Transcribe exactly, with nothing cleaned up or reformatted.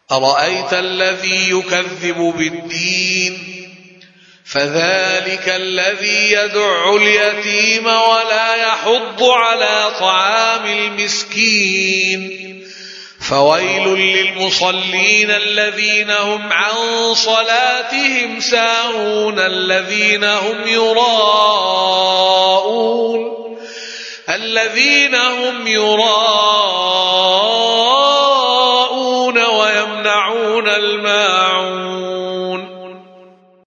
أرأيت الذي يكذب بالدين فذلك الذي يدع اليتيم ولا يحض على طعام المسكين فويل للمصلين الذين هم عن صلاتهم ساهون الذين هم يراءون الذين هم يراءون